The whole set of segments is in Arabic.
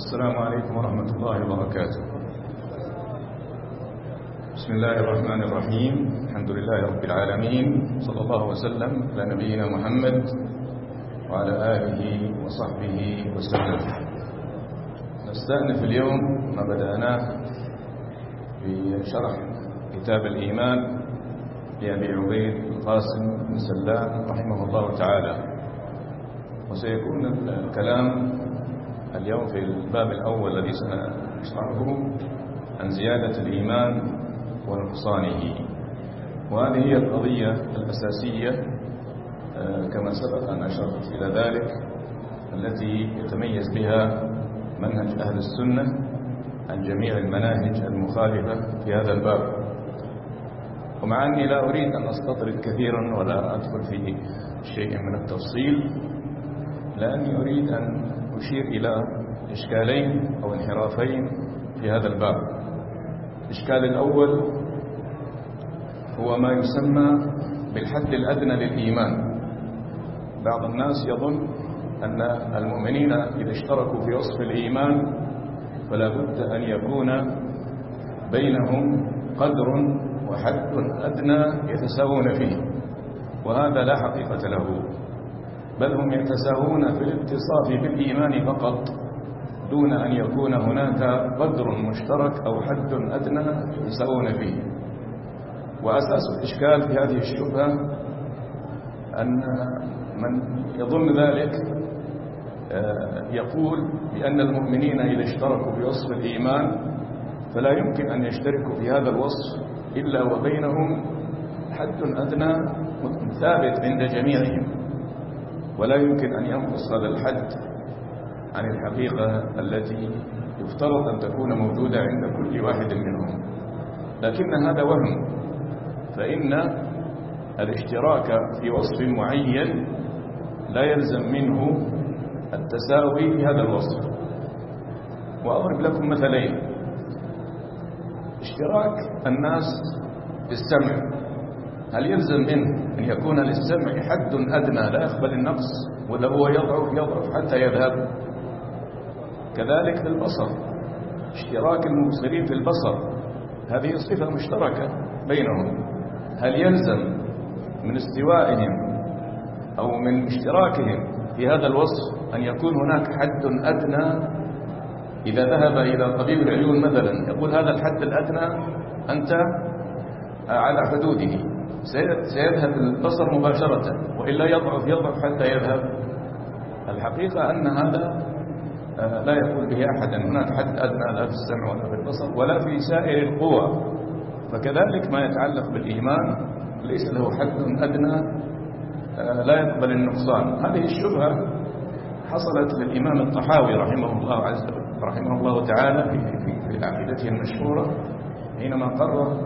السلام عليكم ورحمة الله وبركاته. بسم الله الرحمن الرحيم. الحمد لله رب العالمين، صلى الله وسلم على نبينا محمد وعلى آله وصحبه وسلم. نستأنف اليوم ما بدأناه بشرح كتاب الإيمان لأبي عبيد القاسم بن سلام رحمه الله تعالى، وسيكون الكلام اليوم في الباب الأول الذي سنشرحه عن زيادة الإيمان ونقصانه، وهذه هي القضية الأساسية كما سبق أن أشرت إلى ذلك، التي يتميز بها منهج أهل السنة عن جميع المناهج المخالفة في هذا الباب. ومع أني لا أريد أن أستطرد كثيرا ولا أدخل في شيء من التفصيل، لأني أريد أن أشير إلى إشكالين أو انحرافين في هذا الباب. الإشكال الأول هو ما يسمى بالحد الأدنى للإيمان. بعض الناس يظن أن المؤمنين إذا اشتركوا في وصف الإيمان فلا بد أن يكون بينهم قدر وحد أدنى يتساوون فيه، وهذا لا حقيقة له، بل هم يتساوون في الاتصاف بالإيمان فقط، دون أن يكون هناك قدر مشترك أو حد أدنى يتساوون فيه. وأساس الإشكال في هذه الشبهة أن من يظن ذلك يقول بأن المؤمنين إذا اشتركوا في وصف الإيمان فلا يمكن أن يشتركوا في هذا الوصف إلا وبينهم حد أدنى ثابت عند جميعهم، ولا يمكن أن ينقص هذا الحد عن الحقيقة التي يفترض أن تكون موجودة عند كل واحد منهم. لكن هذا وهم، فإن الاشتراك في وصف معين لا يلزم منه التساوي في هذا الوصف. وأضرب لكم مثلين. اشتراك الناس بالسمع، هل يلزم منه أن يكون للسمع حد أدنى لا يقبل النقص، ولا هو يضعف حتى يذهب؟ كذلك في البصر، اشتراك المبصرين في البصر هذه صفة مشتركة بينهم، هل يلزم من استوائهم أو من اشتراكهم في هذا الوصف أن يكون هناك حد أدنى؟ إذا ذهب إلى طبيب العيون مثلا يقول هذا الحد الأدنى أنت على حدوده، سيذهب البصر مباشرة، وإلا يضعف حتى يذهب. الحقيقة أن هذا لا يقول به أحد، هناك حد أدنى لا في السمع ولا في البصر ولا في سائر القوى. فكذلك ما يتعلق بالإيمان ليس له حد أدنى لا يقبل النقصان. هذه الشبهة حصلت للإمام الطحاوي رحمه الله تعالى في عقيدته المشهورة، حينما قرر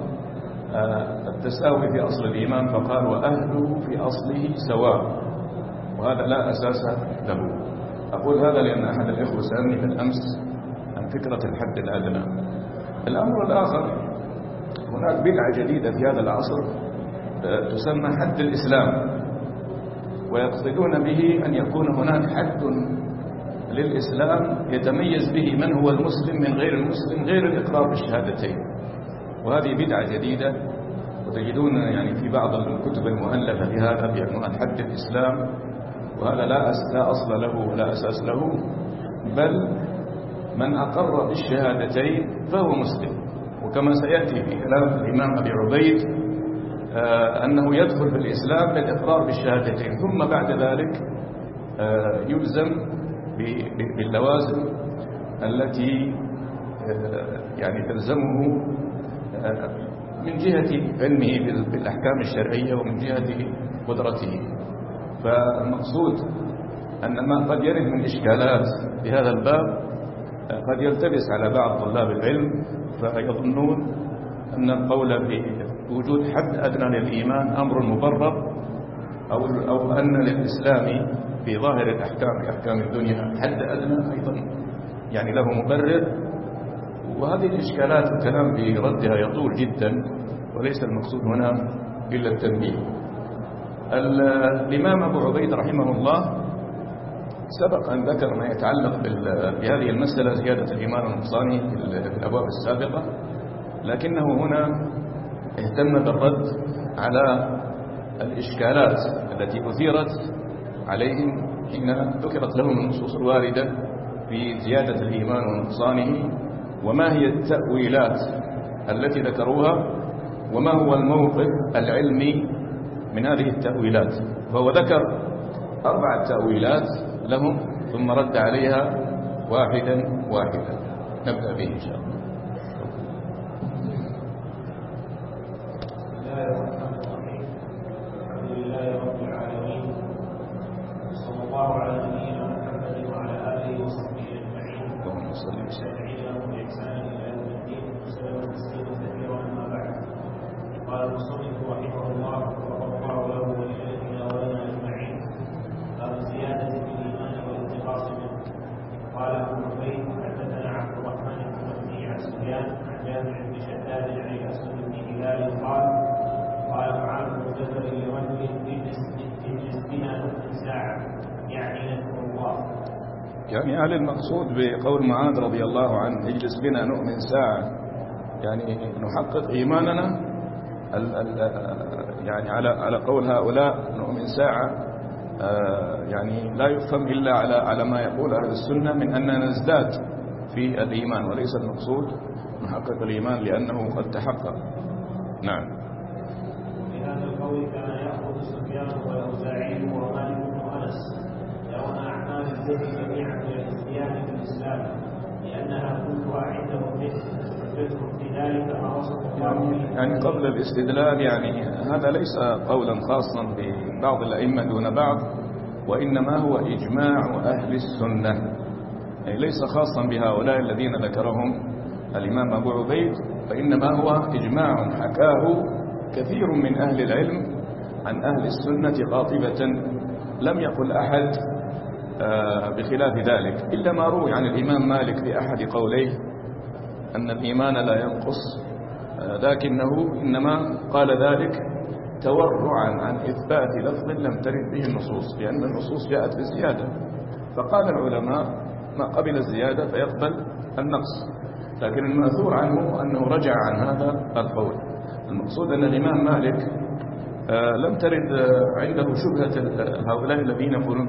التساوي في أصل الإيمان فقال وأهله في أصله سواء، وهذا لا أساس له. أقول هذا لأن أحد الإخوة سألني بالأمس عن فكرة الحد الأدنى. الأمر الآخر، هناك بدعة جديدة في هذا العصر تسمى حد الإسلام، ويقصدون به أن يكون هناك حد للإسلام يتميز به من هو المسلم من غير المسلم، غير الإقرار بالشهادتين. وهذه بدعة جديدة، وتجدون يعني في بعض الكتب المؤلفة في هذا بعنوان حد الإسلام، وهذا لا أصل له ولا أساس له، بل من أقر بالشهادتين فهو مسلم. وكما سيأتي في كلام الإمام أبي عبيد أنه يدخل في الإسلام بالإقرار بالشهادتين، ثم بعد ذلك يلزم باللوازم التي يعني تلزمه من جهة علمه بالأحكام الشرعية ومن جهة قدرته. فالمقصود أن ما قد يرد من إشكالات بهذا الباب قد يلتبس على بعض طلاب العلم، فيظنون أن القول بوجود حد أدنى للإيمان أمر مبرر، أو أن للإسلام في ظاهر الأحكام في أحكام الدنيا حد أدنى أيضا يعني له مبرر. وهذه الإشكالات الكلام بردها يطول جدا، وليس المقصود هنا إلا التنبيه. الإمام أبو عبيد رحمه الله سبق أن ذكر ما يتعلق بهذه المسألة زيادة الإيمان ونقصانه في الأبواب السابقة، لكنه هنا اهتم بالرد على الإشكالات التي أثيرت عليهم حين ذكرت لهم النصوص الواردة في زيادة الإيمان ونقصانه، وما هي التأويلات التي ذكروها، وما هو الموقف العلمي من هذه التأويلات. فهو ذكر 4 تأويلات لهم ثم رد عليها واحدا واحدا. نبدأ به إن شاء الله. قال المصنف رحمه الله وغفر الله له ولشيخنا ولنا اجمعين. باب الزياده في الايمان والانتقاص منه. قال ابو عبيد حدثنا عبد الرحمن بن مهدي عن سفيان عن جابر بن شداد عن الاسود بن هلال قال معاذ بن جبل لرجل اجلس بنا نصف ساعه يعني نذكر الله. يعني هل المقصود بقول معاذ رضي الله عنه اجلس بنا نؤمن ساعه يعني نحقق ايماننا؟ يعني على قول هؤلاء نؤمن ساعة يعني لا يفهم إلا على ما يقول أهل السنة من أننا نزداد في الإيمان، وليس المقصود نحقق الإيمان لأنه قد تحقق. نعم. في هذا القول كان يأخذ سفيان والأوزاعي ومالك بن أنس يرون أعمال الذكر جميعا من الازدياد في الإسلام لأنها كلها عندهم مثل في ذلك ما وصف الله. يعني قبل الاستدلال يعني هذا ليس قولا خاصا ببعض الأئمة دون بعض، وإنما هو إجماع أهل السنة، يعني ليس خاصا بهؤلاء الذين ذكرهم الإمام أبو عبيد، فإنما هو إجماع حكاه كثير من أهل العلم عن أهل السنة قاطبة، لم يقل أحد بخلاف ذلك، إلا ما روي عن الإمام مالك بأحد قوليه أن الإيمان لا ينقص، لكنه إنما قال ذلك تورعا عن إثبات لفظ لم ترد به النصوص، لأن النصوص جاءت بالزيادة، فقال العلماء ما قبل الزيادة فيقبل النقص، لكن المأثور عنه أنه رجع عن هذا القول. المقصود أن الإمام مالك لم ترد عنده شبهة هؤلاء الذين يقولون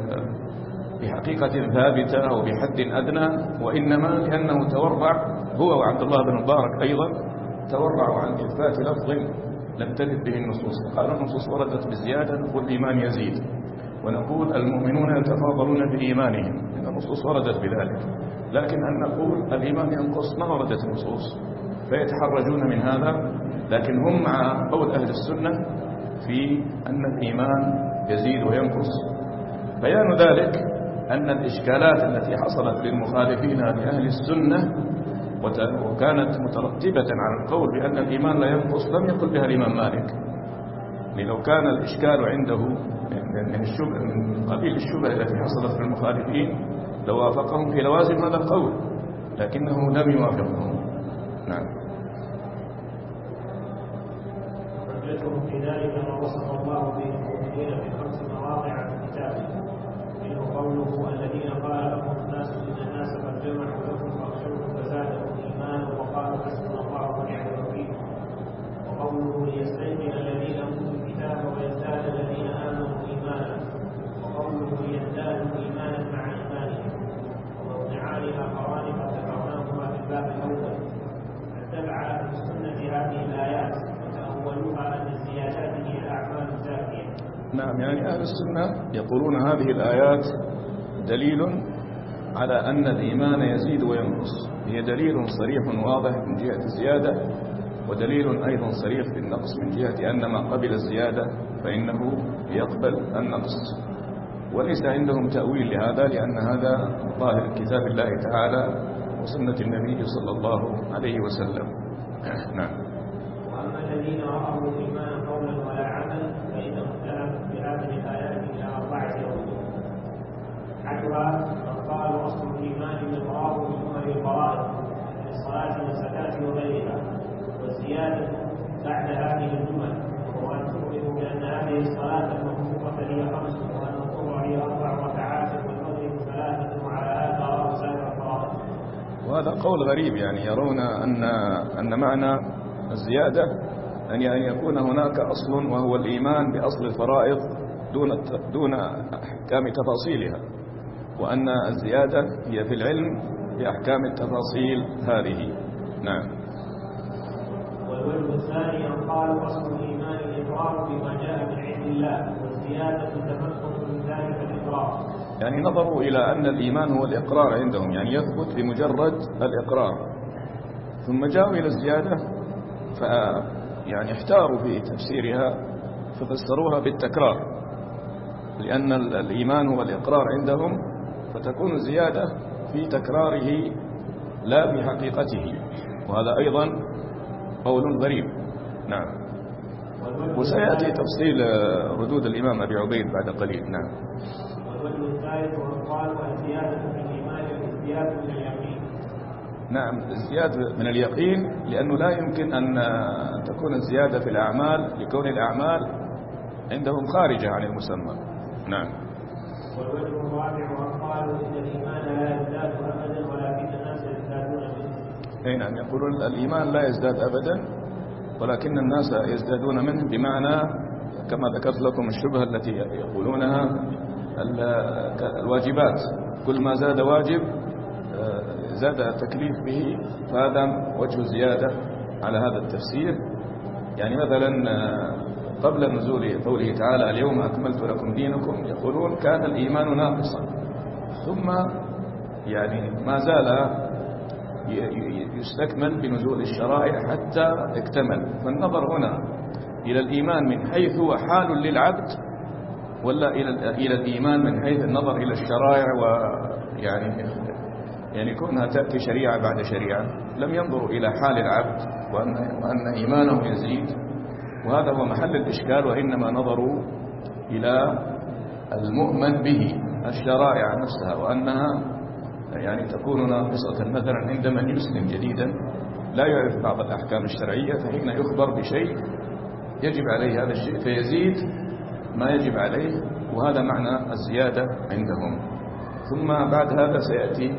بحقيقة ثابتة أو بحد أدنى، وإنما لأنه تورع هو وعبد الله بن مبارك أيضا تورعوا عن إثبات لفظ لم ترد به النصوص. قال النصوص وردت بالزيادة، نقول الإيمان يزيد، ونقول المؤمنون يتفاضلون بإيمانهم، إن النصوص وردت بذلك، لكن أن نقول الإيمان ينقص ما وردت النصوص، فيتحرجون من هذا، لكن هم مع قول أهل السنة في أن الإيمان يزيد وينقص. بيان ذلك أن الإشكالات التي حصلت للمخالفين لأهل السنة وكانت مترتبة على القول بأن الإيمان لا ينقص لم يقل بها الإمام مالك، لو كان الإشكال عنده من قبيل الشبهة التي حصلت في المخالفين لوافقهم في لوازم هذا القول، لكنه لم يوافقهم. نعم. حجتهم في ذلك ما وصف الله به المؤمنين في 5 مواضع في كتابه، منه قوله الذين قال لهم الناس إن الناس قد جمعوا لكم فاخشوهم فزادهم إيمانا وقالوا حسبنا الله ونعم الوكيل، وقوله ليستيقن الذين أوتوا الكتاب ويزداد الذين آمنوا إيمانا، وقوله ليزدادوا إيمانا مع إيمانهم، وموضعانها قرانب ذكرناهما في الباب الأول. اتبع أهل السنة هذه الآيات وتأولوها أن الزيادات هي أعمال زاكية. نعم، يعني أهل السنة يقولون هذه الآيات دليل على أن الإيمان يزيد وينقص، هي دليل صريح واضح من جهة الزيادة، ودليل أيضا صريح في النقص من جهة أن ما قبل الزيادة فإنه يقبل النقص، وليس عندهم تأويل لهذا، لأن هذا ظاهر كتاب الله تعالى وسنة النبي صلى الله عليه وسلم. نعم. وأما الذين رأوا الإيمان قولا ولا عملا فإنهم اختلفوا في هذه الآيات إلى 4 أوجه. أحدها من قالوا أصل الإيمان الإقرار بجمل الفرائض من الصلاة والزكاة وغيرها، والزيادة بعد هذه الجمل وهو أن تؤمنوا بأن هذه الصلاة المفروضة هي 5 وأن الظهر هي 4 ركعات والمغرب هذا قول غريب، يعني يرون أن معنى الزيادة أن يكون هناك أصل وهو الإيمان بأصل الفرائض دون أحكام تفاصيلها، وأن الزيادة هي في العلم بأحكام التفاصيل هذه. نعم. والوجه الثاني أن قالوا أصل الإيمان الإقرار بما جاء من عند الله، والزيادة تمكن من ذلك الإقرار. يعني نظروا إلى أن الإيمان هو الإقرار عندهم، يعني يثبت بمجرد الإقرار، ثم جاءوا إلى الزيادة يعني احتاروا في تفسيرها ففسروها بالتكرار، لأن الإيمان هو الإقرار عندهم، فتكون الزيادة في تكراره لا في حقيقته، وهذا أيضا قول غريب. نعم. وسيأتي تفصيل ردود الإمام أبي عبيد بعد قليل. نعم. والوجه الثالث قالوا الزيادة في الإيمان والزيادة من اليقين. نعم، الزيادة من اليقين، لأنه لا يمكن أن تكون الزيادة في الأعمال لكون الأعمال عندهم خارجة عن المسمى. نعم. والوجه الرابع قالوا إن الإيمان لا يزداد أبدا ولكن الناس يزدادون منه. أي نعم، يقولون الإيمان لا يزداد أبدا ولكن الناس يزدادون منه، بمعنى كما ذكرت لكم الشبهة التي يقولونها الواجبات، كل ما زاد واجب زاد التكليف به، فهذا وجه زيادة على هذا التفسير. يعني مثلا قبل نزول قوله تعالى اليوم أكملت لكم دينكم، يقولون كان الإيمان ناقصا، ثم يعني ما زال يستكمل بنزول الشرائع حتى اكتمل. فالنظر هنا إلى الإيمان من حيث هو حال للعبد، ولا إلى الإيمان من حيث النظر إلى الشرائع، يعني كونها تأتي شريعة بعد شريعة. لم ينظروا إلى حال العبد وأن إيمانه يزيد، وهذا هو محل الإشكال، وإنما نظروا إلى المؤمن به الشرائع نفسها، وأنها يعني تكون ناقصة. مثلا عند من يسلم جديدا لا يعرف بعض الأحكام الشرعية، فحين يخبر بشيء يجب عليه هذا الشيء فيزيد ما يجب عليه، وهذا معنى الزيادة عندهم. ثم بعد هذا سيأتي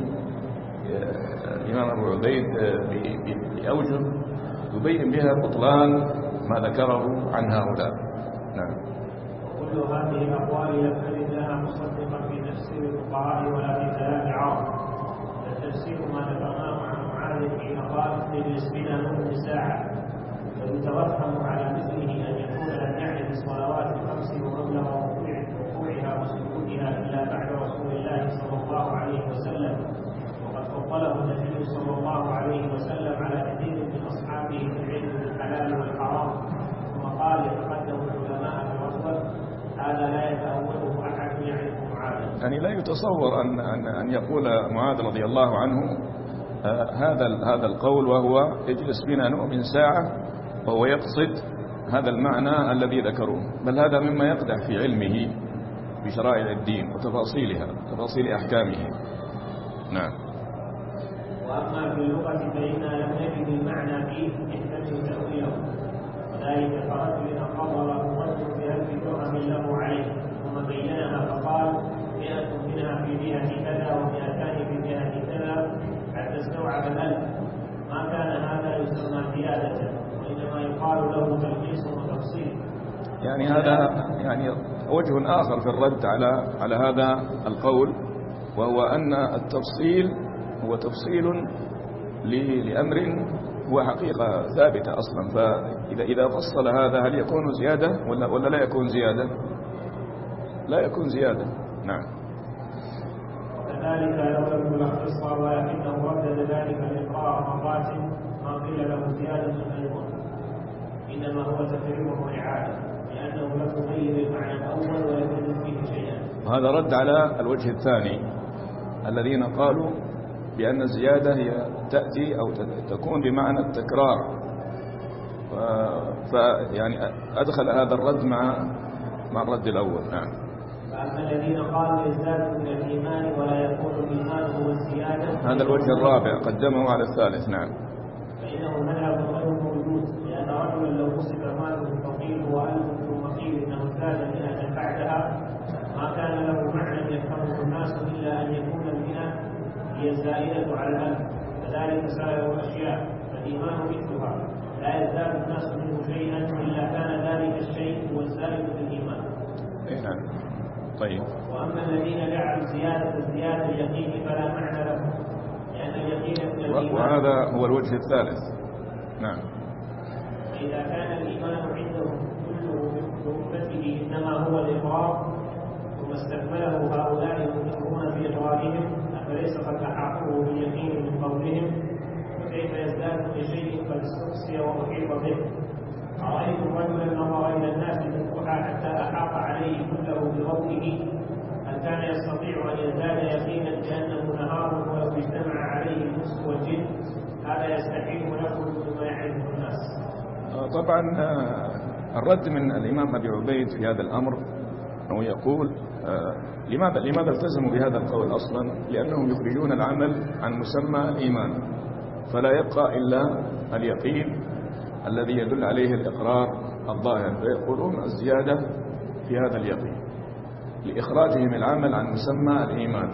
الإمام أبو عبيد بأوجه يبين بها بطلان ما ذكره عن هؤلاء. نعم. وكل هذه الأقوال لم تجد لها مصدقا في تفسير الفقهاء ولا في كلام عرب. التفسير ما ذكرناه عن معاذ حين قال اجلس بنا نصف ساعة، ويتوهم على مثله أن يكون لم يعرف الصلوات الخمس ومبلغ ركوعها وسجودها إلا بعد رسول الله صلى الله عليه وسلم، وقد فضله النبي صلى الله عليه وسلم على كثير من أصحابه في العلم بالحلال والحرام. ثم قال يتقدم العلماء بالرتبة، هذا لا يتأوله أحد يعرف معاذ. يعني لا يتصور أن يقول معاذ رضي الله عنه هذا القول وهو اجلس بنا نؤمن ساعة، وهو يقصد هذا المعنى الذي ذكروه، بل هذا مما يقدح في علمه بشرائع الدين وتفاصيلها، تفاصيل أحكامه. نعم. وأما في اللغة فإنا لم نجد المعنى فيه يحتمل تأويله، وذلك كرجل أقر له رجل ب1000 درهم له عليه، ثم بينها فقال 100 منها في جهة كذا و200 في جهة كذا حتى استوعب 1000. ما كان هذا يسمى زيادة، وإنما يقال له تلخيص وتفصيل. يعني هذا يعني وجه آخر في الرد على هذا القول، وهو أن التفصيل هو تفصيل لأمر هو حقيقة ثابتة أصلا، فإذا فصل هذا هل يكون زيادة ولا لا يكون زيادة؟ لا يكون زيادة. نعم. وكذلك لو لم يلخص ولكنه ردد ذلك الإقرار مرات ما قيل له زيادة أيضا، إنما هو تكرير وإعادة، لأنه لم يغير المعنى الأول ويزيد فيه شيئا. هذا رد على الوجه الثاني الذين قالوا بأن الزيادة هي تأتي أو تكون بمعنى التكرار، فيعني أدخل هذا الرد مع الرد الأول. نعم. فأما الذين قالوا يزداد من الإيمان ولا يكون الإيمان هو الزيادة، هذا الوجه الرابع قدمه على الثالث. نعم. فإنه مذهب غير موجود، لأن رجلا لو وصف ماله فقيل هو 1000 ثم قيل إنه زاد 100 بعدها ما كان له معنى يفهمه الناس إلا أن يكون ال100 هي الزائدة على 1000، كذلك سائر الأشياء فالإيمان مثلها لا يزداد الناس منه شيئا إلا كان ذلك الشيء هو الزائد في الإيمان. نعم. طيب. وأما الذين جعلوا زيادة اليقين فلا معنى لهم لأن اليقين من الإيمان. وهذا هو الوجه الثالث. نعم. فإذا كان الإيمان عندهم كله بأمته إنما هو الإقرار ثم استكمله هؤلاء المنكرون في إقرارهم أفليس قد أحاطوه باليقين من قولهم وكيف يزداد بشيء قد استقصي وأحيط به. أرأيتم رجلا نظر إلى الناس بالضحى حتى أحاط عليه كله بضوئه هل كان يستطيع أن يزداد يقينا لأنه نهار ولو اجتمع عليه الإنس والجن؟ هذا يستحيل نفسه بما يعرفه الناس. طبعا الرد من الإمام أبي عبيد في هذا الأمر أنه يقول لماذا التزموا بهذا القول أصلا؟ لأنهم يخرجون العمل عن مسمى الإيمان فلا يبقى إلا اليقين الذي يدل عليه الإقرار الظاهر، فيقولون الزيادة في هذا اليقين لإخراجهم العمل عن مسمى الإيمان.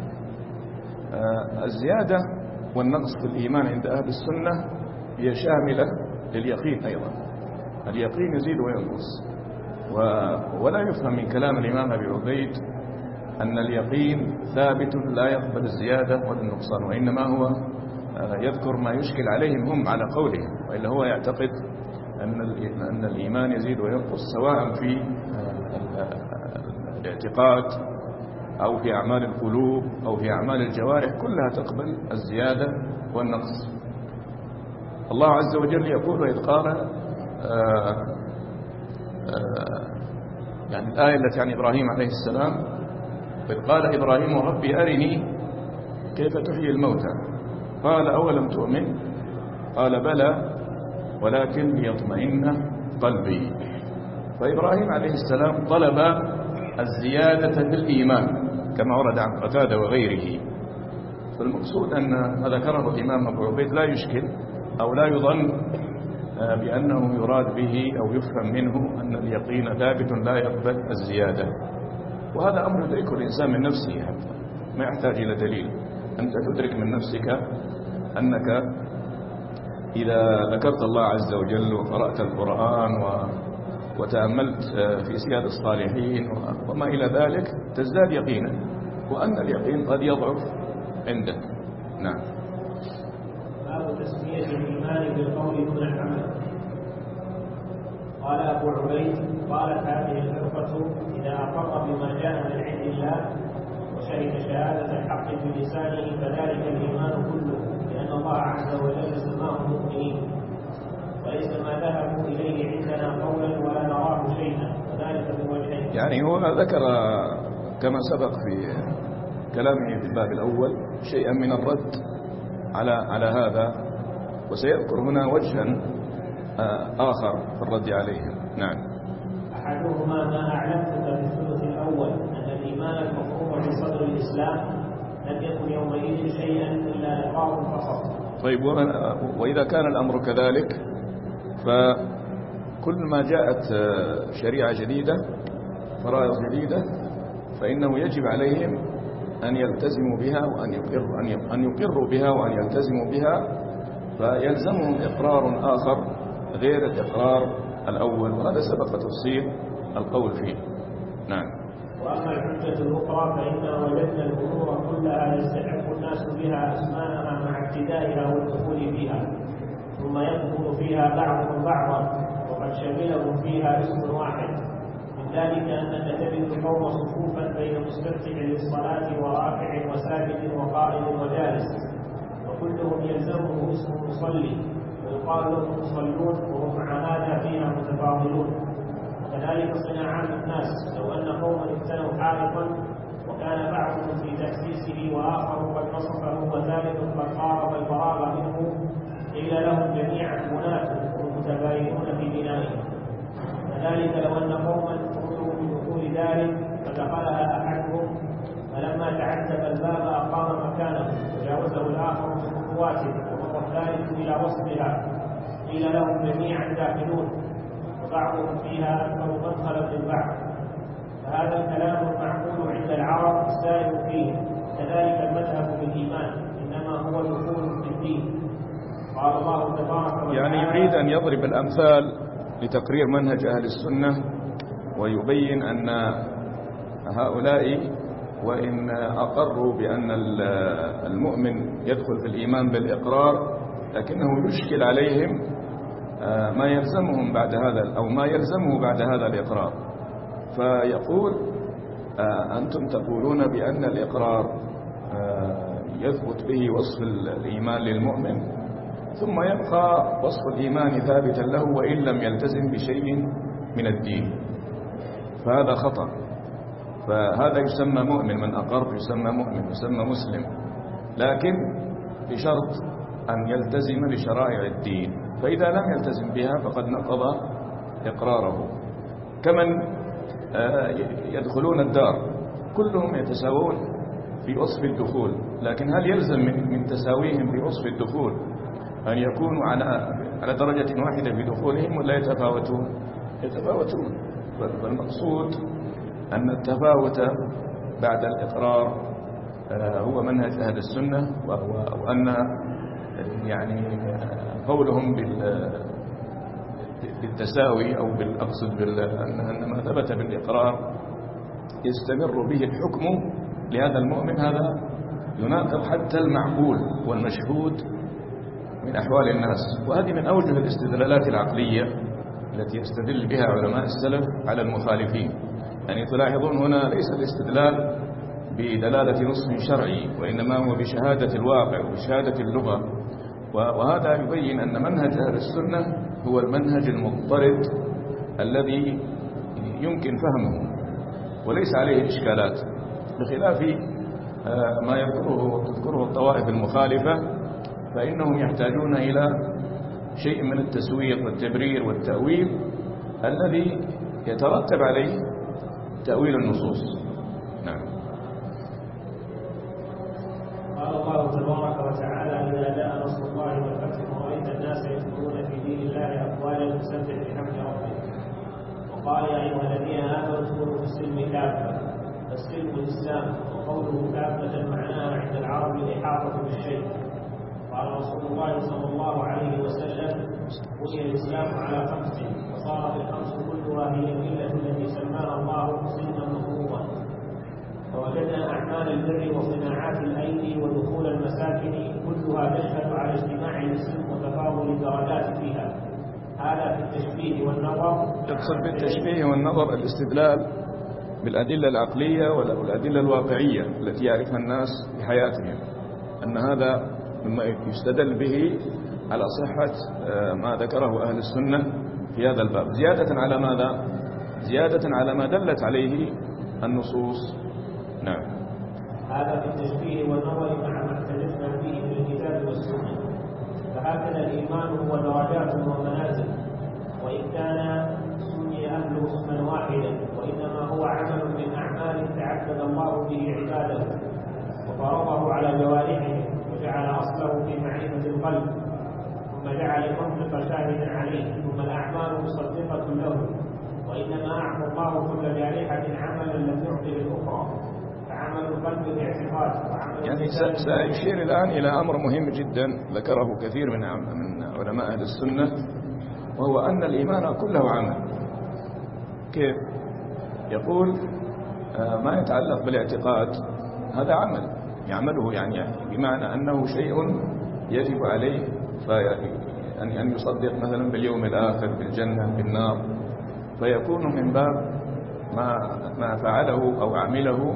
الزيادة والنقص في الإيمان عند أهل السنة هي شاملة لليقين أيضا. اليقين يزيد وينقص، ولا يفهم من كلام الإمام أبي عبيد أن اليقين ثابت لا يقبل الزيادة ولا النقصان، وإنما هو يذكر ما يشكل عليهم هم على قولهم، وإلا هو يعتقد أن الإيمان يزيد وينقص سواء في الاعتقاد أو في أعمال القلوب أو في أعمال الجوارح، كلها تقبل الزيادة والنقص. الله عز وجل يقول وإذ قال يعني الآية التي عن إبراهيم عليه السلام وإذ قال إبراهيم ربي أرني كيف تحيي الموتى قال أولم تؤمن قال بلى ولكن ليطمئن قلبي. فإبراهيم عليه السلام طلب الزيادة في الإيمان كما ورد عن قتادة وغيره. فالمقصود أن ما ذكره الإمام أبو عبيد لا يشكل أو لا يظن بأنه يراد به أو يفهم منه أن اليقين ثابت لا يقبل الزيادة، وهذا أمر يدركه الإنسان من نفسه حتى ما يحتاج إلى دليل. أنت تدرك من نفسك أنك إذا ذكرت الله عز وجل وقرأت القرآن وتأملت في سياد الصالحين وما إلى ذلك تزداد يقينا، وأن اليقين قد يضعف عندك. نعم. باب تسمية الإيمان بالقول دون العمل. قال أبو عبيد قالت هذه الفرقة إذا أقر بما جاء من عند الله وشهد شهادة الحق بلسانه فذلك الإيمان كله، لأن الله عز وجل سماه مؤمنين وليس ما ذهبوا إليه عندنا قولا ولا نراه شيئا، وذلك بوجهين. يعني هو ذكر كما سبق في كلامه في الباب الأول شيئا من الرد على هذا، وسيذكر هنا وجها آخر في الرد عليهم. نعم. أحدهما ما أعلمتك في الثلث الأول أن الإيمان المفروض في صدر الإسلام لم يكن يومئذ شيئا إلا إقرار فقط. طيب، وإذا كان الأمر كذلك فكل ما جاءت شريعة جديدة فرائض جديدة فإنه يجب عليهم أن يلتزموا بها وأن يقروا بها وأن يلتزموا بها، فيلزمهم إقرار آخر غير الإقرار الأول، وهذا سبق تفصيل القول فيه. نعم. وأما الحجة الأخرى فإنا وجدنا الأمور كلها يستحق الناس بها أسماءها مع ابتدائها والدخول فيها، ثم يدخل فيها بعضهم بعضا وقد شملهم فيها اسم واحد، من ذلك أنك تجد القوم صفوفا بين مستفتح للصلاة ورافع وساجد وقائم وجالس، وكلهم يلزمه اسم مصلي ويقال لهم مصلون، وهم مع هذا فيها متفاضلون. كذلك صناعات الناس، لو أن قوما ابتنوا حائطا وكان بعضهم في تأسيسه وآخر قد نصفه وثالث قد قارب الفراغ منه قيل لهم جميعا منافق ومتباينون في بنائه. كذلك لو أن قوما أمروا بدخول دار فدخلها أحدهم فلما تعتب الباب أقام مكانه وجاوزه الآخر بخطواته ومضى الثالث إلى وسطها قيل لهم جميعا داخلون، وبعضهم فيها أكثر مدخلا من بعض. فهذا الكلام المعقول عند العرب السائر فيه، كذلك المذهب بالإيمان إنما هو دخول في الدين قال الله تبارك وتعالى يعني يريد أن يضرب الأمثال لتقرير منهج أهل السنة، ويبين أن هؤلاء وإن أقروا بأن المؤمن يدخل في الإيمان بالإقرار، لكنه يشكل عليهم ما يلزمهم بعد هذا أو ما يلزمه بعد هذا الإقرار. فيقول أنتم تقولون بأن الإقرار يثبت به وصف الإيمان للمؤمن، ثم يبقى وصف الإيمان ثابتا له وإن لم يلتزم بشيء من الدين، فهذا خطأ. فهذا يسمى مؤمن، من أقر يسمى مؤمن، يسمى مسلم، لكن بشرط أن يلتزم بشرائع الدين، فإذا لم يلتزم بها فقد نقض إقراره. كمن يدخلون الدار كلهم يتساوون في وصف الدخول، لكن هل يلزم من تساويهم في وصف الدخول أن يكونوا على درجة واحدة في دخولهم ولا يتفاوتون؟ يتفاوتون. فالمقصود أن التفاوت بعد الإقرار هو منهج أهل السنة، وأن يعني قولهم بالتساوي أو بالأقصد أن ما ثبت بالإقرار يستمر به الحكم لهذا المؤمن، هذا يناقض حتى المعقول والمشهود من أحوال الناس. وهذه من أوجه الاستدلالات العقلية التي يستدل بها علماء السلف على المخالفين. يعني تلاحظون هنا ليس الاستدلال بدلالة نص شرعي، وإنما هو بشهادة الواقع وبشهادة اللغة. وهذا يبين أن منهج أهل السنة هو المنهج المضطرد الذي يمكن فهمه وليس عليه إشكالات، بخلاف ما تذكره الطوائف المخالفة، فإنهم يحتاجون إلى شيء من التسويق والتبرير والتأويل الذي يترتب عليه تأويل النصوص. نعم. قال الله تبارك وتعالى: إذا جاء نصر الله والفتح ورأيت الناس يدخلون في دين الله أفواجا فسبح بحمد ربك. وقال: يا أيها الذين آمنوا ادخلوا في السلم كافة. فالسلم الإسلام، وقوله كافة معناها عند العرب الإحاطة بالشيء. قال رسول الله صلى الله عليه وسلم: بني الإسلام على 5، فصارت الخمس كلها هي الملة التي سماها الله سلما مفروضا. فوجدنا أعمال البر وصناعات الأيدي ودخول المساكن كلها تشهد على اجتماع الاسم وتفاضل الدرجات فيها. هذا في التشبيه والنظر. يقصد بالتشبيه والنظر الاستدلال بالأدلة العقلية والأدلة الواقعية التي يعرفها الناس بحياتهم، أن هذا مما يستدل به على صحة ما ذكره أهل السنة في هذا الباب، زيادة على ماذا؟ زيادة على ما دلت عليه النصوص. نعم. هذا في التشبيه والنظر مع ما اختلفنا فيه من الكتاب والسنة. فهكذا الإيمان هو درجات ومنازل، وإن كان سمي أهله اسما واحدا، وإنما هو عمل من أعمال تعبد الله به عباده وفرضه على جوارحه، وجعل أصله في معرفة القلب، ثم جعل المنطق شاهدا عليه، ثم الأعمال مصدقة له. وإنما أعطى الله كل جارحة عملا لم يعطي الأخرى، فعمل القلب الاعتقاد وعمل يعني سأشير الآن إلى أمر مهم جدا ذكره كثير من علماء أهل السنة، وهو أن الإيمان كله عمل. كيف؟ يقول ما يتعلق بالاعتقاد هذا عمل يعمله، يعني بمعنى أنه شيء يجب عليه أن يصدق مثلا باليوم الآخر، بالجنة، بالنار، فيكون من باب ما فعله أو عمله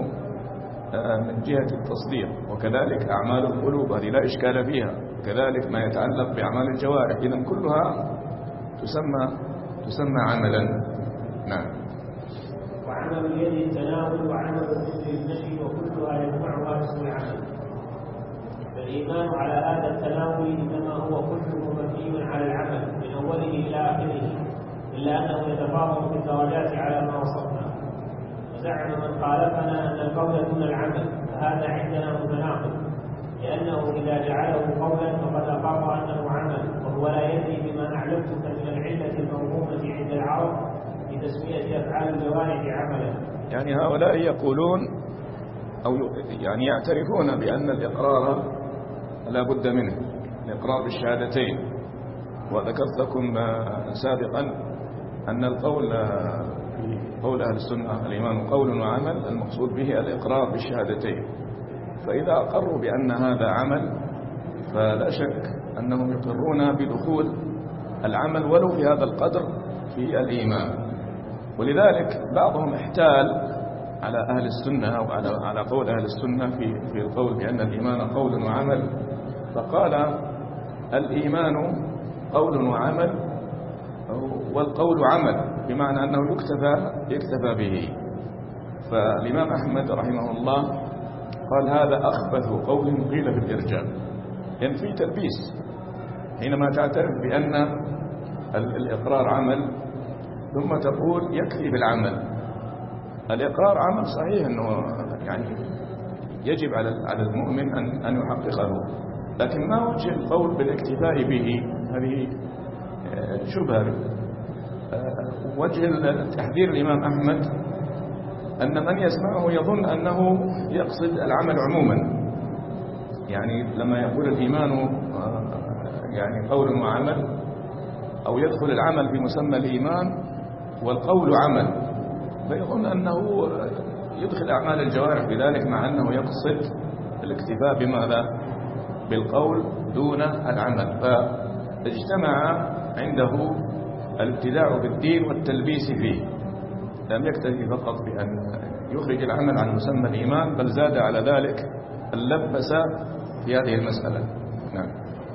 من جهة التصديق. وكذلك أعمال القلوب هذه لا إشكال فيها، كذلك ما يتعلق بأعمال الجوارح، إذن كلها تسمى عملا. نعم. وعمل اليد التناول، وعمل الرجل المشي، وكلها يجمعها اسم العمل. فالإيمان على هذا التناول إنما هو كله مبني على العمل من أوله إلى آخره، إلا أنه يتفاضل في الدرجات على ما وصفنا. وزعم من خالفنا أن القول دون العمل، فهذا عندنا متناقض، لأنه إذا جعله قولا فقد أقر أنه عمل، وهو لا يدري بما أعلمتك من العلة الموهومة عند العرب لتسمية أفعال الجوارح عملا. يعني هؤلاء يقولون أو يعني يعترفون بأن الإقرار لا بد منه، الإقرار بالشهادتين. وذكرت لكم سابقا أن القول في قول أهل السنة الإيمان قول وعمل، المقصود به الإقرار بالشهادتين. فإذا أقروا بأن هذا عمل فلا شك أنهم يقرون بدخول العمل ولو في هذا القدر في الإيمان. ولذلك بعضهم احتال على أهل السنة أو على قول أهل السنة في القول بأن الإيمان قول وعمل، فقال الإيمان قول وعمل والقول عمل، بمعنى أنه يكتفى به. فالإمام أحمد رحمه الله قال هذا أخبث قول قيل في الإرجاء، لأن في تلبيس حينما تعترف بأن الإقرار عمل ثم تقول يكفي بالعمل. الإقرار عمل صحيح أنه يعني يجب على المؤمن أن يحققه، لكن ما وجه القول بالاكتفاء به؟ هذه شبهة. وجه تحذير الإمام أحمد أن من يسمعه يظن أنه يقصد العمل عموما، يعني لما يقول الإيمان يعني قول وعمل، أو يدخل العمل في مسمى الإيمان والقول عمل، فيظن أنه يدخل أعمال الجوارح بذلك، مع أنه يقصد الاكتفاء بماذا؟ بالقول دون العمل. فاجتمع عنده الابتداع بالدين والتلبيس فيه، لم يكتفي فقط بأن يخرج العمل عن مسمى الإيمان، بل زاد على ذلك اللبس في هذه المسألة. نعم.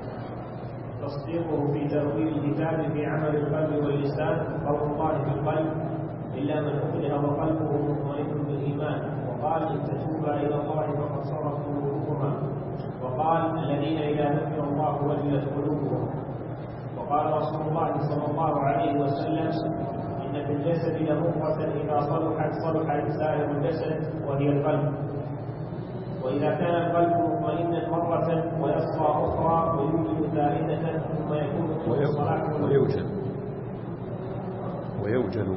تصديقه في تأويل الكتاب في عمل القلب واللسان قول الله في القلب إلا من أكره وقلبه مطمئن بالإيمان، وقال إن تتوبا إلى الله فقد صرت قلوبهما، وقال الذين إذا ذكر الله وجلت قلوبهم. وقال رسول الله صلى الله عليه وسلم إن في الجسد لمضغة إذا صلحت صلح سائر الجسد وهي القلب، وإذا كان القلب مطمئنا مرة ويصفى أخرى ويوجد ثالثة ثم يكون منه الصلاح ويوجد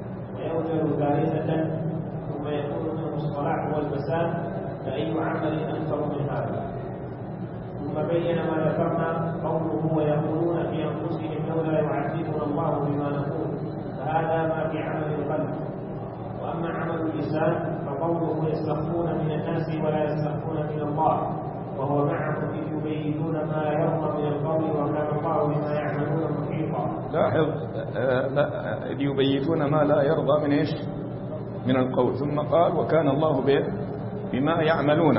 ثالثة ثم يكون منه الصلاح والفساد، فأي عمل أنكر من هذا؟ ثم بين ما ذكرنا قوله ويقولون في أنفسهم لولا يعذبنا الله بما نقول، فهذا ما في عمل القلب. وأما عمل اللسان فقوله يستخفون من الناس ولا يستخفون من الله، وهو معهم إذ يبيتون ما لا يرضى من القول وكان الله بما يعملون محيطا. لاحظ إذ يبيتون ما لا يرضى من إيش؟ من القول، ثم قال وكان الله بما يعملون،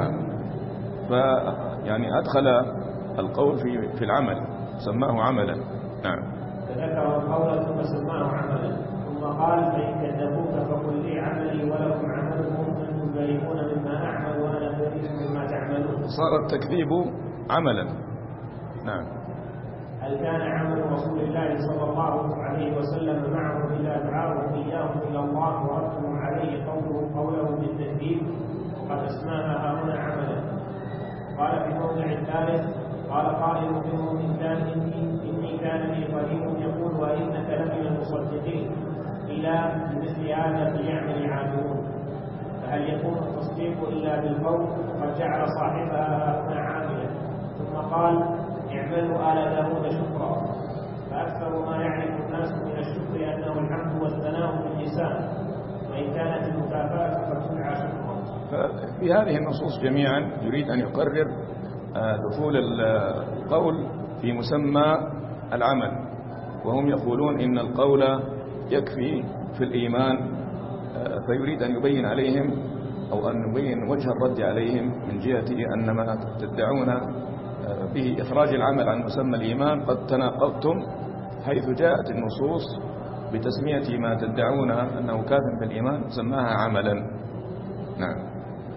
فيعني أدخل القول في العمل سماه عملا. نعم. فذكر القول ثم سماه عملا، ثم قال فإن كذبوك فقل لي عملي ولكم عملكم أنتم بريئون مما أعمل وأنا بريء مما تعملون. صار التكذيب عملا. نعم. هل كان عمل رسول الله صلى الله عليه وسلم معهم إلا دعاهم إياهم إلى الله وردهم عليه قوله بالتكذيب؟ وقد أسماها هنا عملا. قال في الموضع الثالث قال قائل منهم إني كان لي قريب يقول وإنك لمن المصدقين إلى بمثل هذا فليعمل عاملون. فهل يكون التصديق إلا بالقول؟ وقد جعل صاحبها هنا عاملا، ثم قال اعملوا آل داود شكرا. فأكثر ما يعرف الناس من الشكر أنه الحمد والثناء باللسان، وإن كانت المكافأة قد تدعى شكرا. في هذه النصوص جميعا يريد أن يقرر دخول القول في مسمى العمل، وهم يقولون إن القول يكفي في الإيمان، فيريد أن يبين عليهم أو أن يبين وجه الرد عليهم من جهة أن ما تدعون به إخراج العمل عن مسمى الإيمان قد تناقضتم، حيث جاءت النصوص بتسمية ما تدعون أنه كاف في الإيمان سماها عملا. نعم.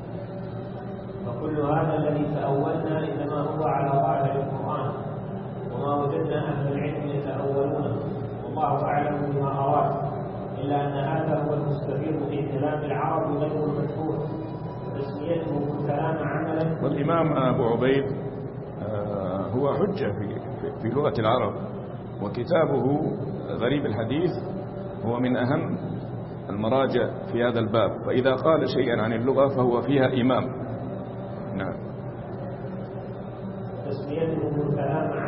وكل هذا الذي تأولنا إنما هو على ظاهر القرآن، وما وجدنا أهل العلم يتأولونه، والله أعلم بما أراد، إلا أن هذا هو المستفيد في كلام العرب غير المشهور، تسميته الكلام عملا. والإمام أبو عبيد هو حجة في لغة العرب، وكتابه غريب الحديث هو من أهم المراجع في هذا الباب، فإذا قال شيئا عن اللغة فهو فيها إمام. نعم. تسميته الكلام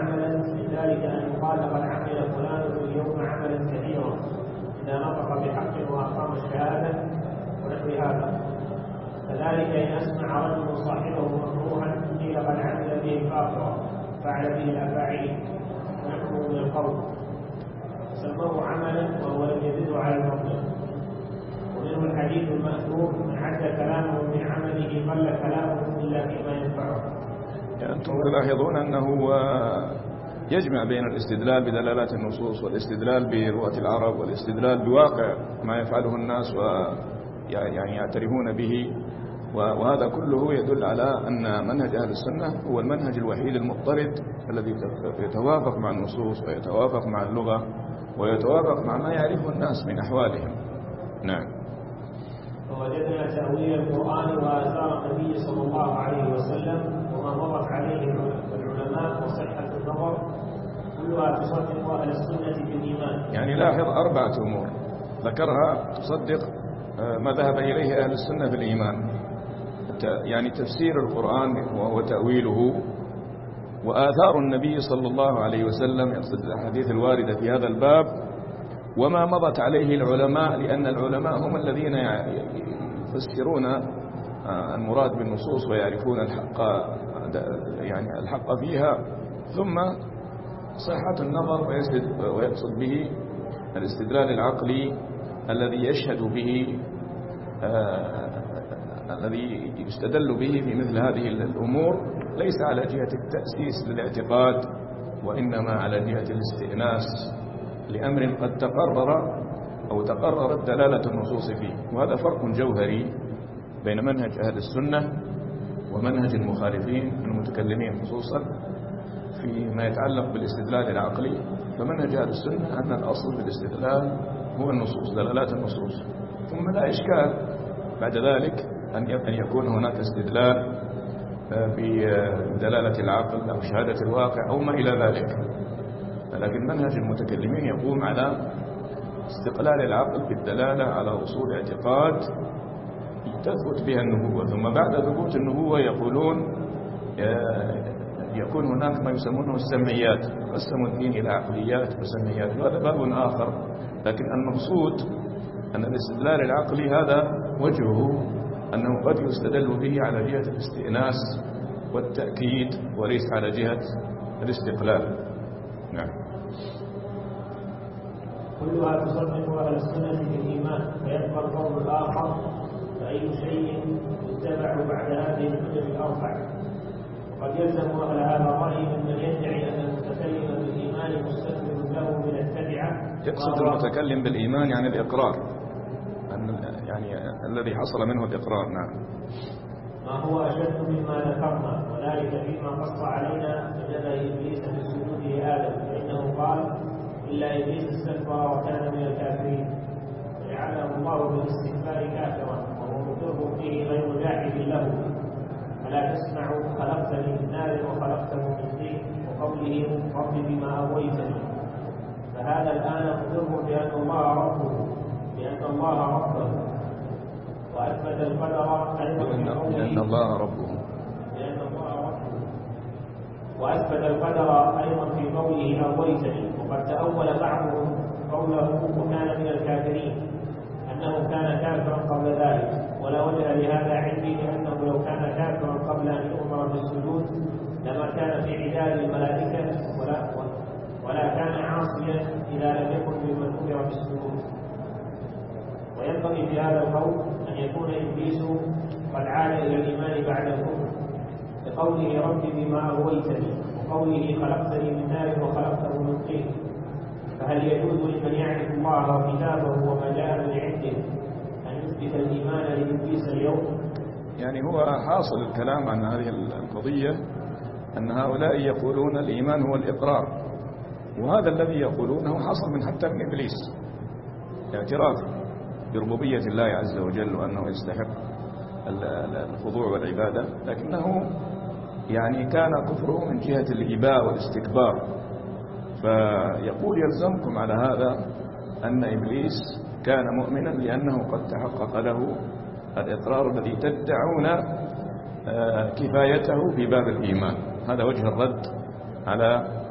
ذلك أن يقال لقد عمل فلان اليوم عملا كثيرا إذا نطق بحق وأقام الشهادة ونحو هذا. كذلك إن أسمع رجل صاحبه مكروها قيل قد عمل به كافرا فعل به الأفاعيل ونحوه من القول سموه عملا وهو لم يزد على المطلق. ومنه الحديث المأثور من عد كلامه من عمله قل كلامه إلا فيما ينفعه. يعني أنتم تلاحظون أنه يجمع بين الاستدلال بدلالات النصوص والاستدلال برؤى العرب والاستدلال بواقع ما يفعله الناس ويعني يعترفون به، وهذا كله يدل على أن منهج أهل السنة هو المنهج الوحيد المضطرد الذي يتوافق مع النصوص ويتوافق مع اللغة ويتوافق مع ما يعرفه الناس من أحوالهم. نعم. ووجدنا تأويل القرآن وآثار النبي صلى الله عليه وسلم وما مضت عليه العلماء وصحة النظر كلها تصدق أهل السنة بالإيمان. يعني لاحظ 4 أمور ذكرها تصدق ما ذهب إليه أهل السنة بالإيمان، يعني تفسير القرآن وهو تأويله، وآثار النبي صلى الله عليه وسلم يقصد الأحاديث الواردة في هذا الباب، وما مضت عليه العلماء، لأن العلماء هم الذين يفسرون المراد بالنصوص ويعرفون الحق فيها، ثم صحة النظر ويقصد به الاستدلال العقلي الذي يشهد به الذي يستدل به في مثل هذه الأمور، ليس على جهة التأسيس للاعتقاد وإنما على جهة الاستئناس لأمر قد تقرر أو تقررت دلالة النصوص فيه. وهذا فرق جوهري بين منهج أهل السنة ومنهج المخالفين المتكلمين، خصوصا فيما يتعلق بالاستدلال العقلي. فمنهج أهل السنة أن الأصل في الاستدلال هو النصوص، دلالات النصوص، ثم لا إشكال بعد ذلك أن يكون هناك استدلال بدلالة العقل أو شهادة الواقع أو ما إلى ذلك. لكن منهج المتكلمين يقوم على استقلال العقل بالدلالة على أصول اعتقاد تثبت بها النبوة، ثم بعد ثبوت النبوة يقولون يكون هناك ما يسمونه السمعيات، قسموا الدين إلى عقليات وسمعيات، وهذا باب آخر. لكن المقصود أن الاستدلال العقلي هذا وجهه أنه قد يستدل به على جهة الاستئناس والتأكيد وليس على جهة الاستقلال. نعم. كلها تصدق أهل السنة بالإيمان، ويبقى القول الآخر فأي شيء يتبع بعد هذه الحجج الأربع. وقد يلزم أهل هذا الرأي ممن يدعي أن المتكلم بالإيمان مستثمر له من التبعة. يقصد المتكلم بالإيمان يعني الإقرار، يعني الذي حصل منه الإقرار. نعم. ما هو أشد مما ذكرنا، وذلك فيما قص علينا سجد إبليس بالسجود لآدم، فإنه قال إلا إبليس استكبر وكان من الكافرين، فجعله الله بالاستكبار كافرا وهو مقر فيه غير جاحد له. فلا تسمع خلقتني من نار وخلقته من طين، وقوله رب بما أغويتني، فهذا الآن مقر بأن الله ربه، بأن الله ربه، وأثبت القدر لأن الله ربه، وأثبت القدر أيضا في قوله أغويتني. وقد تأول بعضهم قوله وكان من الكافرين أنه كان كافرا قبل ذلك، ولا وجه لهذا عندي، لأنه لو كان كافرا قبل أن يؤمر بالسجود لما كان في عداد الملائكة ولا كان عاصيا إذا لم يكن ممن أمر بالسجود. وينبغي في هذا القول أن يكون إبليس قد عاد إلى الإيمان بعد الكفر، لقوله رب بما أغويتني، وقوله خلقتني من نار وخلقته من طين. فهل يجوز لمن يعرف الله وكتابه وما جاء من عنده أن يثبت الإيمان لإبليس اليوم؟ يعني هو حاصل الكلام عن هذه القضية أن هؤلاء يقولون الإيمان هو الإقرار، وهذا الذي يقولونه حصل حتى من إبليس، اعتراف بربوبية الله عز وجل وأنه يستحق الخضوع والعبادة، لكنه يعني كان كفره من جهة الإباء والاستكبار. فيقول يلزمكم على هذا أن إبليس كان مؤمنا لأنه قد تحقق له الإقرار الذي تدعون كفايته في باب الإيمان. هذا وجه الرد على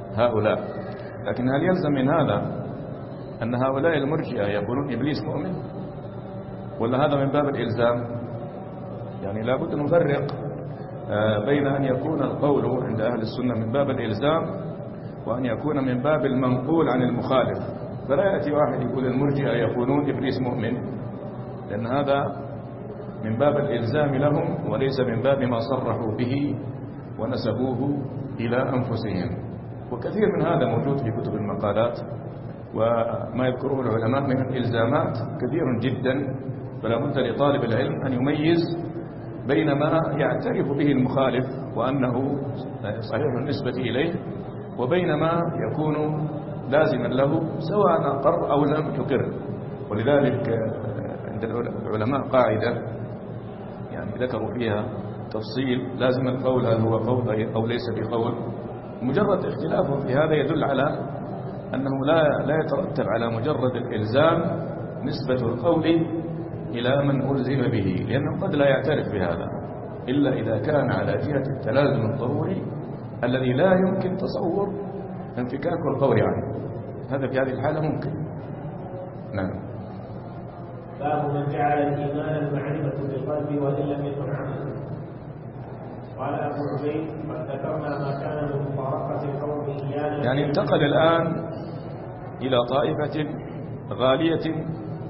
هؤلاء. لكن هل يلزم من هذا أن هؤلاء المرجئة يقولون إبليس مؤمن، ولا هذا من باب الإلزام؟ يعني لابد أن نفرق بين أن يكون القول عند أهل السنة من باب الإلزام وأن يكون من باب المنقول عن المخالف. فلا يأتي واحد يقول المرجئة يقولون إبليس مؤمن، لأن هذا من باب الإلزام لهم وليس من باب ما صرحوا به ونسبوه إلى أنفسهم. وكثير من هذا موجود في كتب المقالات، وما يذكره العلماء من الإلزامات كثير جدا. فلا بد لطالب العلم أن يميز بين ما يعترف به المخالف وأنه صحيح النسبة إليه، وبين ما يكون لازما له سواء أقر أو لم يقر. ولذلك عند العلماء قاعدة يعني ذكروا فيها تفصيل: لازم القول هل هو قول أو ليس بقول. مجرد اختلاف في هذا يدل على أنه لا يترتب على مجرد الإلزام نسبة القول إلى من ألزم به، لأنه قد لا يعترف بهذا إلا إذا كان على جهة التلازم الضروري الذي لا يمكن تصور انفكاك القول عنه. هذا في هذه الحالة ممكن. نعم. باب من جعل الإيمان المعرفة بالقلب وإن لم يكن عملا. قال أبو عبيد: قد ذكرنا ما كان من مفارقة القوم إيانا. يعني انتقل الآن إلى طائفة غالية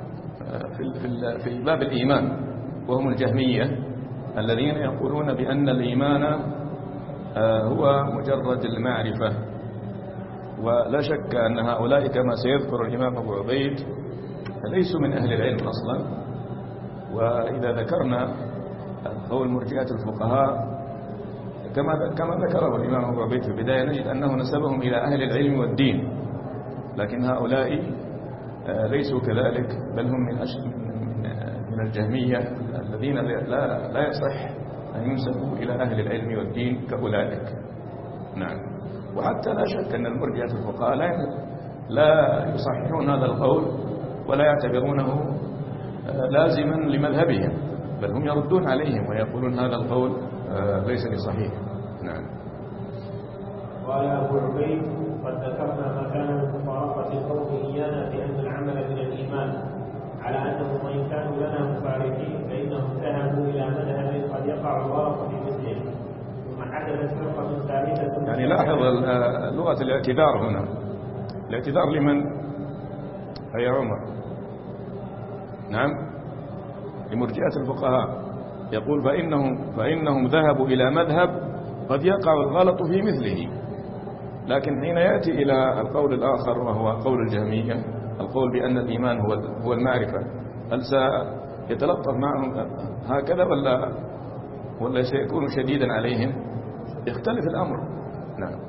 في باب الإيمان، وهم الجهمية الذين يقولون بأن الإيمان هو مجرد المعرفة. ولا شك أن هؤلاء كما سيذكر الإمام أبو عبيد ليسوا من أهل العلم أصلا. وإذا ذكرنا قول مرجئة الفقهاء كما ذكره الإمام أبو عبيد في البداية، نجد أنه نسبهم إلى أهل العلم والدين، لكن هؤلاء ليسوا كذلك، بل هم من الجهمية الذين لا يصح أن ينسبوا إلى أهل العلم والدين كأولئك. نعم. وحتى لا شك أن المرجئة الفقهاء لا يصححون هذا القول ولا يعتبرونه لازما لمذهبهم، بل هم يردون عليهم ويقولون هذا القول ليس بصحيح. نعم. قال أبو عبيد: قد ذكرنا ما كان من مفارقة القوم إيانا بأن العمل من الإيمان، على أنهم وإن كانوا لنا مفارقين فإنهم ذهبوا إلى مذهب قد يقع الغلط في مثله. ثم حدثت فرقة ثالثة. يعني لاحظ لغة الاعتذار هنا. الاعتذار لمن؟ أي عمر؟ نعم، لمرجئة الفقهاء. يقول فإنهم ذهبوا إلى مذهب قد يقع الغلط في مثله. لكن حين يأتي إلى القول الآخر وهو قول الجهمية، القول بأن الإيمان هو المعرفة، هل سيتلطف معهم هكذا ولا سيكون شديدا عليهم؟ يختلف الأمر. نعم.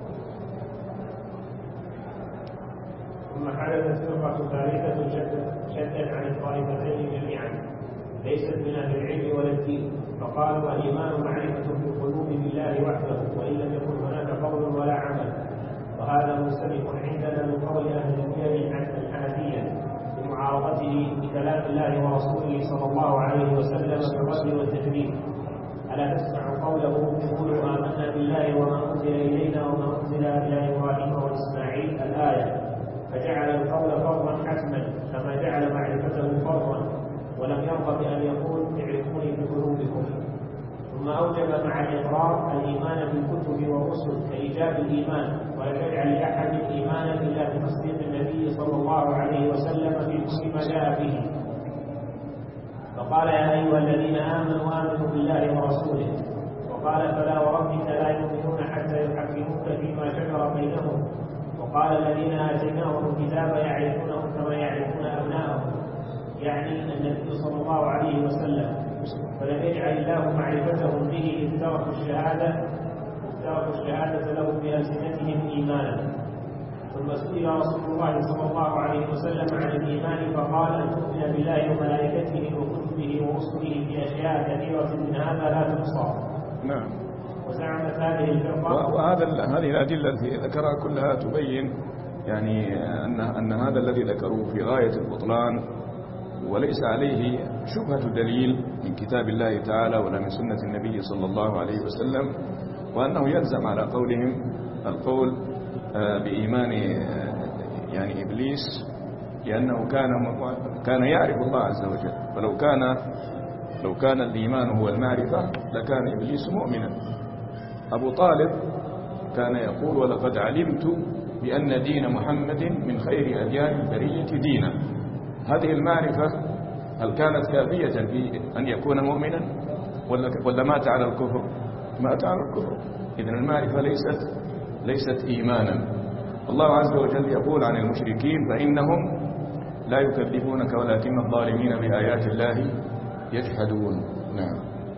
ثم حدثت فرقة ثالثة شدت عن الطائفتين جميعا، ليست من أهل العلم ولا الدين، فقالوا الإيمان معرفة في القلوب بالله وحده وإن لم يكن هناك قول ولا عمل. وهذا مستمع عندنا من قول أهل الملل الحنفية بمعارضته بكلام الله ورسوله صلى الله عليه وسلم بالرد والتكذيب. ألا تسمع قوله: يقولوا آمنا بالله وما أنزل إلينا وما أنزل إلى إبراهيم وإسماعيل الآية، فجعل القول فرضا حتما كما جعل معرفته فرضا، ولم يرضى بأن يقول اعرفوني بقلوبكم. ثم أوجب مع الإقرار الإيمان بالكتب والرسل كإيجاب الإيمان، ولم يجعل لأحد إيمانا إلا بتصديق النبي صلى الله عليه وسلم في كل ما جاء به. فقال: يا أيها الذين آمنوا بالله ورسوله. وقال: فلا وربك لا يؤمنون حتى يحكموك فيما شجر بينهم. وقال: الذين آتيناهم الكتاب يعرفونه كما يعرفون أبناءهم، يعني النبي صلى الله عليه وسلم. فلم يجعل الله معرفتهم به إذ تركوا الشهادة له بألسنتهم إيمانا. ثم سئل رسول الله صلى الله عليه وسلم عن الإيمان فقال: أن تؤمن بالله وملائكته وكتبه ورسله في أشياء كثيرة من هذا لا تحصى. نعم. وزعمت هذه الفرقة، هذه الأدلة التي ذكرها كلها تبين يعني أن هذا الذي ذكروه في غاية البطلان، وليس عليه شبهة دليل من كتاب الله تعالى ولا من سنة النبي صلى الله عليه وسلم، وأنه يلزم على قولهم القول بإيمان يعني إبليس، لأنه كان يعرف الله عز وجل. فلو كان الإيمان هو المعرفة لكان إبليس مؤمنا. أبو طالب كان يقول: ولقد علمت بأن دين محمد من خير أديان البرية دينا. هذه المعرفة هل كانت كافية في أن يكون مؤمنا ولا مات على الكفر؟ مات على الكفر. إذن المعرفة ليست إيمانا. الله عز وجل يقول عن المشركين: فإنهم لا يكذبونك ولكن الظالمين بآيات الله يجحدون. نعم.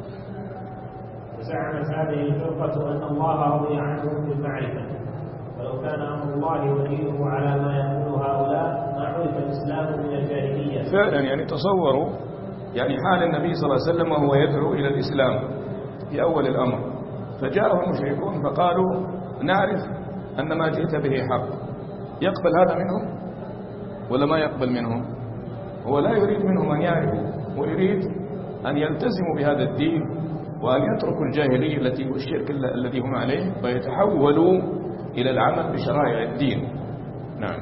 وزعمت هذه الفرقة أن الله رضي عنهم بالمعرفة، ولو كان أمر الله ودينه على ما يقول هؤلاء ما عرف الإسلام من الجاهلية. فعلا يعني تصوروا يعني حال النبي صلى الله عليه وسلم وهو يدعو إلى الإسلام في أول الأمر، فجاءه المشركون فقالوا: نعرف أن ما جئت به حق. يقبل هذا منهم ولا ما يقبل منهم؟ هو لا يريد منهم أن يعرفوا، ويريد أن يلتزموا بهذا الدين وأن يتركوا الجاهلية التي والشرك الذي هم عليه ويتحولوا إلى العمل بشرائع الدين. نعم.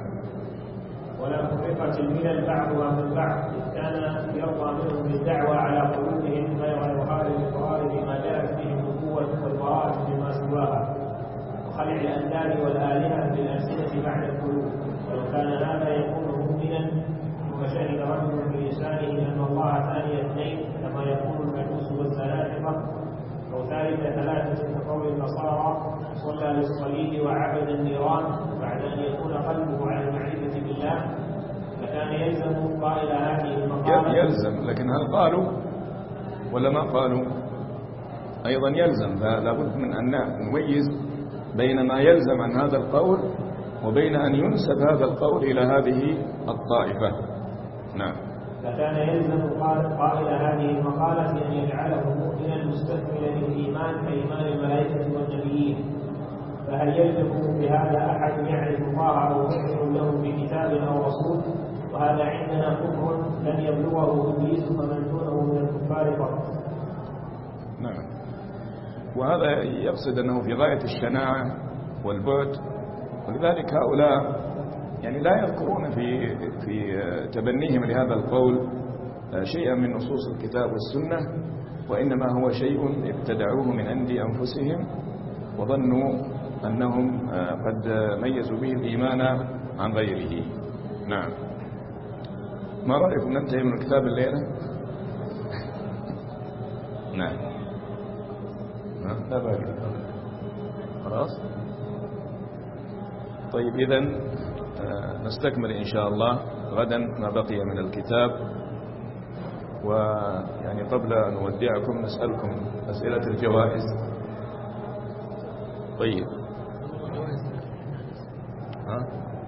ولا فرقت الملل بعضها من بعض، إذ كان يرضى منهم بالدعوة على قلوبهم غير إقرار بما جاءت به النبوة والبراءة مما سواها، وخلع الأنداد والآلهة بالألسنة بعد القلوب. ولو كان هذا يكون مؤمنا ثم شهد رجل بلسانه أن الله ثاني اثنين كما يقول المجوس والزنادقة، أو ثالث ثلاثة كقول النصارى، صلى للصليب وعبد النيران بعد أن يكون قلبه على المعرفة بالله، فكان يلزم قائل هذه المقالة. يلزم، لكن هل قالوا ولا ما قالوا؟ أيضا يلزم. فلا بد من أن نميز بين ما يلزم عن هذا القول وبين أن ينسب هذا القول إلى هذه الطائفة. نعم. فكان يلزم قائل هذه المقالة أن يجعله مؤمنا مستكملا للإيمان كإيمان الملائكة والنبيين. فهل يلزم بهذا أحد يعرف الله أو يؤمن له بكتاب أو رسول؟ وهذا عندنا كفر لن يبلغه إبليس فمن دونه من الكفار فقط. نعم. وهذا يقصد أنه في غاية الشناعة والبعد، ولذلك هؤلاء يعني لا يذكرون في تبنيهم لهذا القول شيئا من نصوص الكتاب والسنة، وإنما هو شيء ابتدعوه من عند أنفسهم وظنوا أنهم قد ميزوا به الإيمان عن غيره. نعم. ما رأيكم ننتهي من الكتاب الليلة؟ نعم. لا باقي خلاص. طيب إذن نستكمل إن شاء الله غدا ما بقي من الكتاب. ويعني قبل أن أودعكم نسألكم أسئلة الجوائز. طيب.